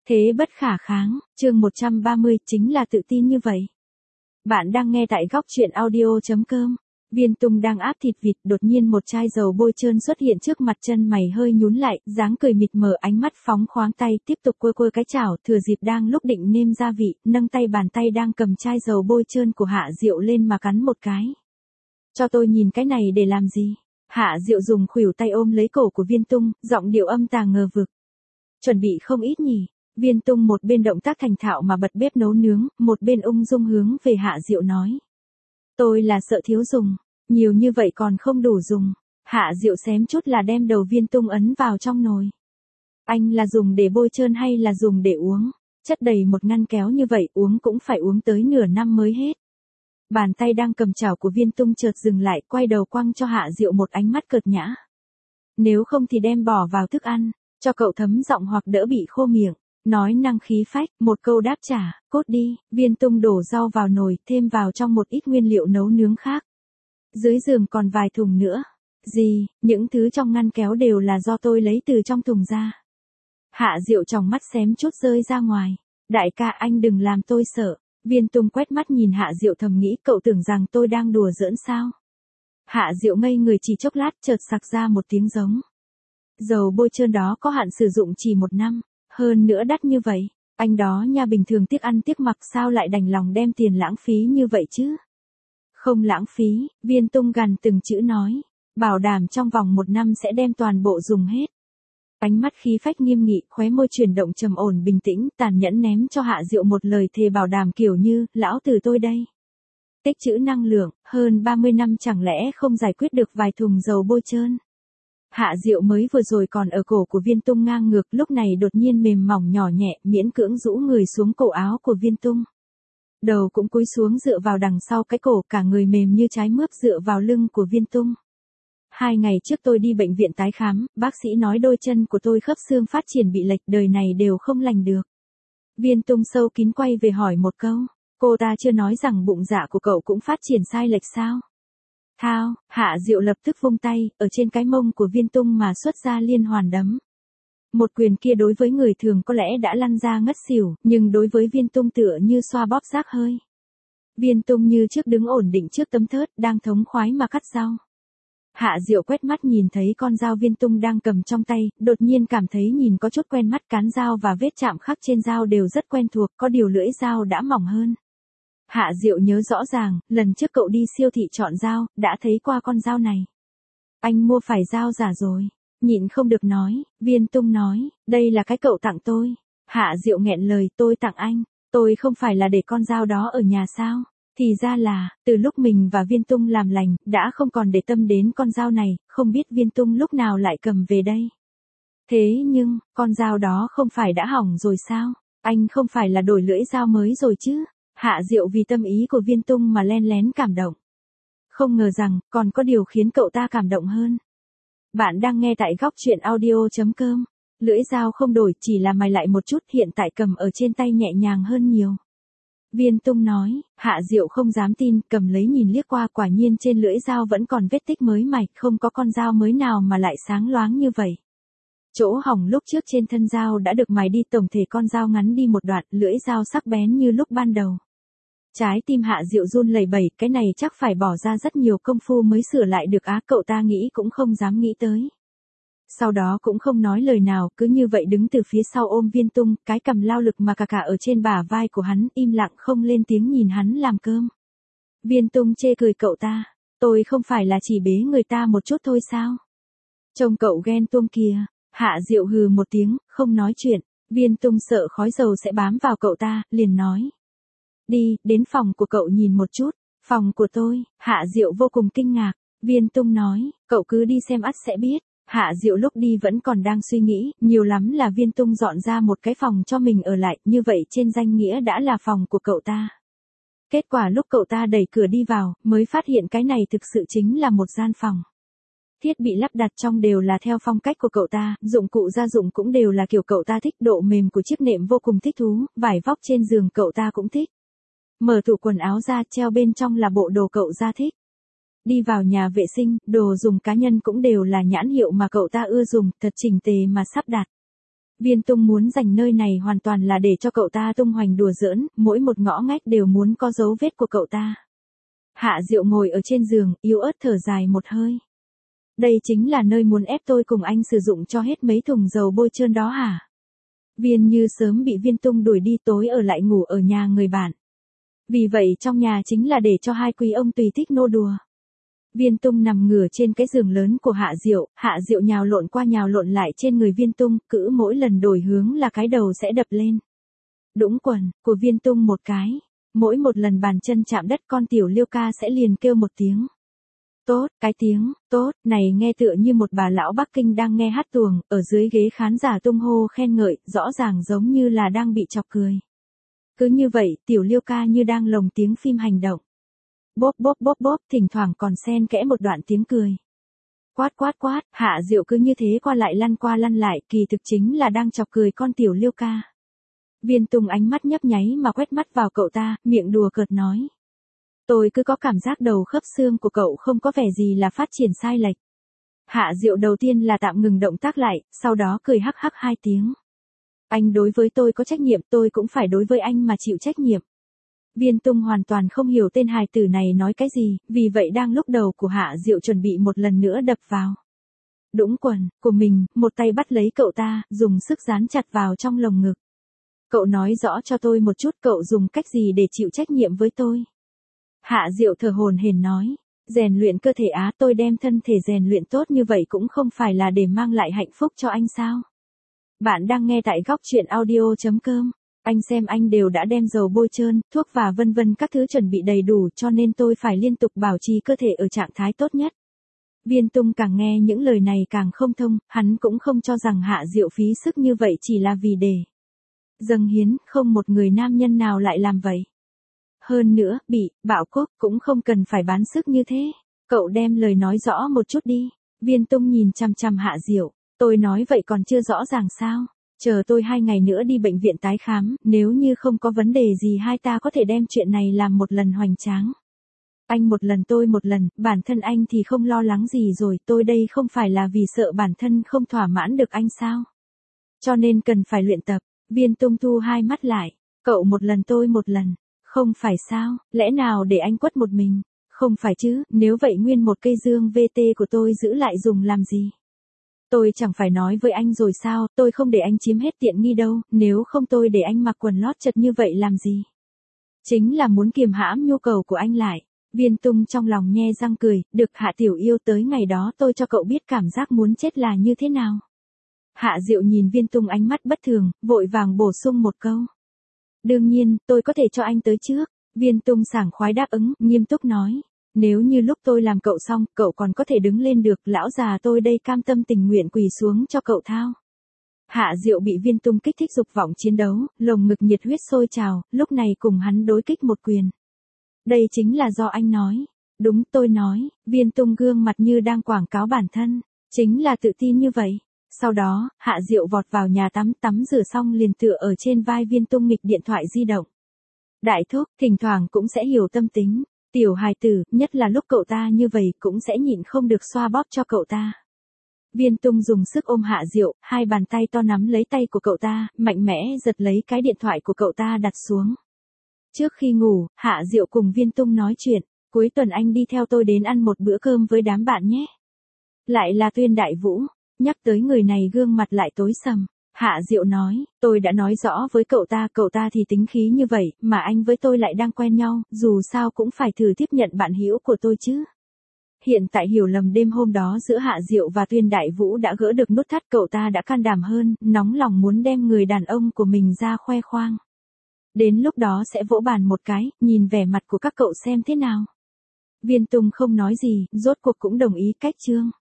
Thế bất khả kháng, chương 130 chính là tự tin như vậy. Bạn đang nghe tại góc truyện audio.com. Viên Tung đang áp thịt vịt, đột nhiên một chai dầu bôi trơn xuất hiện trước mặt, chân mày hơi nhún lại, dáng cười mịt mờ, ánh mắt phóng khoáng, tay tiếp tục quơ cái chảo, thừa dịp đang lúc định nêm gia vị, nâng tay bàn tay đang cầm chai dầu bôi trơn của Hạ Diệu lên mà cắn một cái. Cho tôi nhìn cái này để làm gì? Hạ Diệu dùng khuỷu tay ôm lấy cổ của Viên Tung, giọng điệu âm tà ngờ vực. Chuẩn bị không ít nhỉ? Viên Tung một bên động tác thành thạo mà bật bếp nấu nướng, một bên ung dung hướng về Hạ Diệu nói. Tôi là sợ thiếu dùng, nhiều như vậy còn không đủ dùng. Hạ Diệu xém chút là đem đầu Viên Tung ấn vào trong nồi. Anh là dùng để bôi trơn hay là dùng để uống? Chất đầy một ngăn kéo như vậy, uống cũng phải uống tới nửa năm mới hết. Bàn tay đang cầm chảo của Viên Tung chợt dừng lại, quay đầu quăng cho Hạ Diệu một ánh mắt cợt nhã. Nếu không thì đem bỏ vào thức ăn, cho cậu thấm giọng hoặc đỡ bị khô miệng. Nói năng khí phách, một câu đáp trả, cốt đi. Viên Tung đổ rau vào nồi, thêm vào trong một ít nguyên liệu nấu nướng khác. Dưới giường còn vài thùng nữa. Gì, những thứ trong ngăn kéo đều là do tôi lấy từ trong thùng ra. Hạ Diệu tròng mắt xém chút rơi ra ngoài. Đại ca, anh đừng làm tôi sợ. Viên Tung quét mắt nhìn Hạ Diệu thầm nghĩ, cậu tưởng rằng tôi đang đùa giỡn sao? Hạ Diệu ngây người chỉ chốc lát, chợt sặc ra một tiếng giống. Dầu bôi trơn đó có hạn sử dụng chỉ 1 năm. Hơn nữa đắt như vậy, anh đó nha, bình thường tiếc ăn tiếc mặc, sao lại đành lòng đem tiền lãng phí như vậy chứ? Không lãng phí, Viên Tung gằn từng chữ nói, bảo đảm trong vòng 1 năm sẽ đem toàn bộ dùng hết. Ánh mắt khí phách nghiêm nghị, khóe môi chuyển động trầm ổn bình tĩnh, tàn nhẫn ném cho Hạ Diệu một lời thề bảo đảm kiểu như, lão tử tôi đây. Tích trữ năng lượng, hơn 30 năm chẳng lẽ không giải quyết được vài thùng dầu bôi trơn? Hạ Diệu mới vừa rồi còn ở cổ của Viên Tung ngang ngược, lúc này đột nhiên mềm mỏng nhỏ nhẹ, miễn cưỡng rũ người xuống cổ áo của Viên Tung. Đầu cũng cúi xuống dựa vào đằng sau cái cổ, cả người mềm như trái mướp dựa vào lưng của Viên Tung. 2 ngày trước tôi đi bệnh viện tái khám, bác sĩ nói đôi chân của tôi khớp xương phát triển bị lệch, đời này đều không lành được. Viên Tung sâu kín quay về hỏi một câu, cô ta chưa nói rằng bụng dạ của cậu cũng phát triển sai lệch sao? Thao, Hạ Diệu lập tức vung tay, ở trên cái mông của Viên Tung mà xuất ra liên hoàn đấm. Một quyền kia đối với người thường có lẽ đã lăn ra ngất xỉu, nhưng đối với Viên Tung tựa như xoa bóp rác hơi. Viên Tung như trước đứng ổn định trước tấm thớt, đang thống khoái mà cắt rau. Hạ Diệu quét mắt nhìn thấy con dao Viên Tung đang cầm trong tay, đột nhiên cảm thấy nhìn có chút quen mắt, cán dao và vết chạm khắc trên dao đều rất quen thuộc, có điều lưỡi dao đã mỏng hơn. Hạ Diệu nhớ rõ ràng, lần trước cậu đi siêu thị chọn dao, đã thấy qua con dao này. Anh mua phải dao giả rồi. Nhịn không được nói, Viên Tung nói, đây là cái cậu tặng tôi. Hạ Diệu nghẹn lời, tôi tặng anh, tôi không phải là để con dao đó ở nhà sao? Thì ra là, từ lúc mình và Viên Tung làm lành, đã không còn để tâm đến con dao này, không biết Viên Tung lúc nào lại cầm về đây. Thế nhưng, con dao đó không phải đã hỏng rồi sao? Anh không phải là đổi lưỡi dao mới rồi chứ? Hạ Diệu vì tâm ý của Viên Tung mà len lén cảm động. Không ngờ rằng, còn có điều khiến cậu ta cảm động hơn. Bạn đang nghe tại góc truyện audio.com. Lưỡi dao không đổi, chỉ là mài lại một chút, hiện tại cầm ở trên tay nhẹ nhàng hơn nhiều. Viên Tung nói, Hạ Diệu không dám tin, cầm lấy nhìn liếc qua, quả nhiên trên lưỡi dao vẫn còn vết tích mới mài, không có con dao mới nào mà lại sáng loáng như vậy. Chỗ hỏng lúc trước trên thân dao đã được mài đi, tổng thể con dao ngắn đi một đoạn, lưỡi dao sắc bén như lúc ban đầu. Trái tim Hạ Diệu run lẩy bẩy, cái này chắc phải bỏ ra rất nhiều công phu mới sửa lại được á, cậu ta nghĩ cũng không dám nghĩ tới. Sau đó cũng không nói lời nào, cứ như vậy đứng từ phía sau ôm Viên Tung, cái cằm lao lực mà cả ở trên bả vai của hắn, im lặng không lên tiếng nhìn hắn làm cơm. Viên Tung chê cười cậu ta, tôi không phải là chỉ bế người ta một chút thôi sao? Trông cậu ghen tuông kìa. Hạ Diệu hừ một tiếng, không nói chuyện. Viên Tung sợ khói dầu sẽ bám vào cậu ta, liền nói. Đi, đến phòng của cậu nhìn một chút. Phòng của tôi. Hạ Diệu vô cùng kinh ngạc. Viên Tung nói, cậu cứ đi xem ắt sẽ biết. Hạ Diệu lúc đi vẫn còn đang suy nghĩ, nhiều lắm là Viên Tung dọn ra một cái phòng cho mình ở lại, như vậy trên danh nghĩa đã là phòng của cậu ta. Kết quả lúc cậu ta đẩy cửa đi vào, mới phát hiện cái này thực sự chính là một gian phòng. Thiết bị lắp đặt trong đều là theo phong cách của cậu ta, dụng cụ gia dụng cũng đều là kiểu cậu ta thích, độ mềm của chiếc nệm vô cùng thích thú, vải vóc trên giường cậu ta cũng thích. Mở tủ quần áo ra, treo bên trong là bộ đồ cậu ta thích. Đi vào nhà vệ sinh, đồ dùng cá nhân cũng đều là nhãn hiệu mà cậu ta ưa dùng, thật chỉnh tề mà sắp đặt. Viên Tung muốn dành nơi này hoàn toàn là để cho cậu ta tung hoành đùa giỡn, mỗi một ngõ ngách đều muốn có dấu vết của cậu ta. Hạ Diệu ngồi ở trên giường, yếu ớt thở dài một hơi. Đây chính là nơi muốn ép tôi cùng anh sử dụng cho hết mấy thùng dầu bôi trơn đó hả? Viên Như sớm bị Viên Tung đuổi đi, tối ở lại ngủ ở nhà người bạn. Vì vậy trong nhà chính là để cho hai quý ông tùy thích nô đùa. Viên Tung nằm ngửa trên cái giường lớn của Hạ Diệu nhào lộn qua nhào lộn lại trên người Viên Tung, cứ mỗi lần đổi hướng là cái đầu sẽ đập lên. Đũng quần của Viên Tung một cái, mỗi một lần bàn chân chạm đất con tiểu Liêu ca sẽ liền kêu một tiếng. Tốt, cái tiếng, tốt, này nghe tựa như một bà lão Bắc Kinh đang nghe hát tuồng, ở dưới ghế khán giả tung hô khen ngợi, rõ ràng giống như là đang bị chọc cười. Cứ như vậy, tiểu Liêu ca như đang lồng tiếng phim hành động. Bốp bốp bốp bốp, thỉnh thoảng còn xen kẽ một đoạn tiếng cười. Quát quát quát, Hạ Diệu cứ như thế qua lăn lại, kỳ thực chính là đang chọc cười con tiểu Liêu ca. Viên Tung ánh mắt nhấp nháy mà quét mắt vào cậu ta, miệng đùa cợt nói. Tôi cứ có cảm giác đầu khớp xương của cậu không có vẻ gì là phát triển sai lệch. Hạ Diệu đầu tiên là tạm ngừng động tác lại, sau đó cười hắc hắc 2 tiếng. Anh đối với tôi có trách nhiệm, tôi cũng phải đối với anh mà chịu trách nhiệm. Viên Tung hoàn toàn không hiểu tên hài tử này nói cái gì, vì vậy đang lúc đầu của Hạ Diệu chuẩn bị một lần nữa đập vào đũng quần của mình, một tay bắt lấy cậu ta, dùng sức dán chặt vào trong lồng ngực. Cậu nói rõ cho tôi một chút, cậu dùng cách gì để chịu trách nhiệm với tôi? Hạ Diệu thở hổn hển nói, rèn luyện cơ thể á, tôi đem thân thể rèn luyện tốt như vậy cũng không phải là để mang lại hạnh phúc cho anh sao? Bạn đang nghe tại góc truyện audio.com. Anh xem anh đều đã đem dầu bôi trơn, thuốc và vân vân các thứ chuẩn bị đầy đủ, cho nên tôi phải liên tục bảo trì cơ thể ở trạng thái tốt nhất. Viên Tung càng nghe những lời này càng không thông, hắn cũng không cho rằng Hạ Diệu phí sức như vậy chỉ là vì để dâng hiến, không một người nam nhân nào lại làm vậy. Hơn nữa, Bảo Cúc cũng không cần phải bán sức như thế. Cậu đem lời nói rõ một chút đi. Viên Tung nhìn chằm chằm Hạ Diệu, tôi nói vậy còn chưa rõ ràng sao? Chờ tôi 2 ngày nữa đi bệnh viện tái khám, nếu như không có vấn đề gì hai ta có thể đem chuyện này làm một lần hoành tráng. Anh một lần tôi một lần, bản thân anh thì không lo lắng gì rồi, tôi đây không phải là vì sợ bản thân không thỏa mãn được anh sao? Cho nên cần phải luyện tập. Viên Tung thu hai mắt lại, cậu một lần tôi một lần, không phải sao, lẽ nào để anh quất một mình? Không phải chứ, nếu vậy nguyên một cây dương VT của tôi giữ lại dùng làm gì? Tôi chẳng phải nói với anh rồi sao, tôi không để anh chiếm hết tiện nghi đâu, nếu không tôi để anh mặc quần lót chật như vậy làm gì? Chính là muốn kiềm hãm nhu cầu của anh lại. Viên Tung trong lòng nhe răng cười, được Hạ tiểu yêu, tới ngày đó tôi cho cậu biết cảm giác muốn chết là như thế nào. Hạ Diệu nhìn Viên Tung ánh mắt bất thường, vội vàng bổ sung một câu. Đương nhiên, tôi có thể cho anh tới trước. Viên Tung sảng khoái đáp ứng, nghiêm túc nói. Nếu như lúc tôi làm cậu xong, cậu còn có thể đứng lên được, lão già tôi đây cam tâm tình nguyện quỳ xuống cho cậu thao. Hạ Diệu bị Viên Tung kích thích dục vọng chiến đấu, lồng ngực nhiệt huyết sôi trào, lúc này cùng hắn đối kích một quyền. Đây chính là do anh nói. Đúng, tôi nói. Viên Tung gương mặt như đang quảng cáo bản thân. Chính là tự tin như vậy. Sau đó, Hạ Diệu vọt vào nhà tắm rửa xong liền tựa ở trên vai Viên Tung nghịch điện thoại di động. Đại thúc, thỉnh thoảng cũng sẽ hiểu tâm tính. Tiểu hài tử, nhất là lúc cậu ta như vậy cũng sẽ nhịn không được xoa bóp cho cậu ta. Viên Tung dùng sức ôm Hạ Diệu, hai bàn tay to nắm lấy tay của cậu ta, mạnh mẽ giật lấy cái điện thoại của cậu ta đặt xuống. Trước khi ngủ, Hạ Diệu cùng Viên Tung nói chuyện, cuối tuần anh đi theo tôi đến ăn một bữa cơm với đám bạn nhé. Lại là Tuyên Đại Vũ, nhắc tới người này gương mặt lại tối sầm. Hạ Diệu nói, tôi đã nói rõ với cậu ta thì tính khí như vậy, mà anh với tôi lại đang quen nhau, dù sao cũng phải thử tiếp nhận bạn hữu của tôi chứ. Hiện tại hiểu lầm đêm hôm đó giữa Hạ Diệu và Tuyên Đại Vũ đã gỡ được nút thắt, cậu ta đã can đảm hơn, nóng lòng muốn đem người đàn ông của mình ra khoe khoang. Đến lúc đó sẽ vỗ bàn một cái, nhìn vẻ mặt của các cậu xem thế nào. Viên Tung không nói gì, rốt cuộc cũng đồng ý cách chương.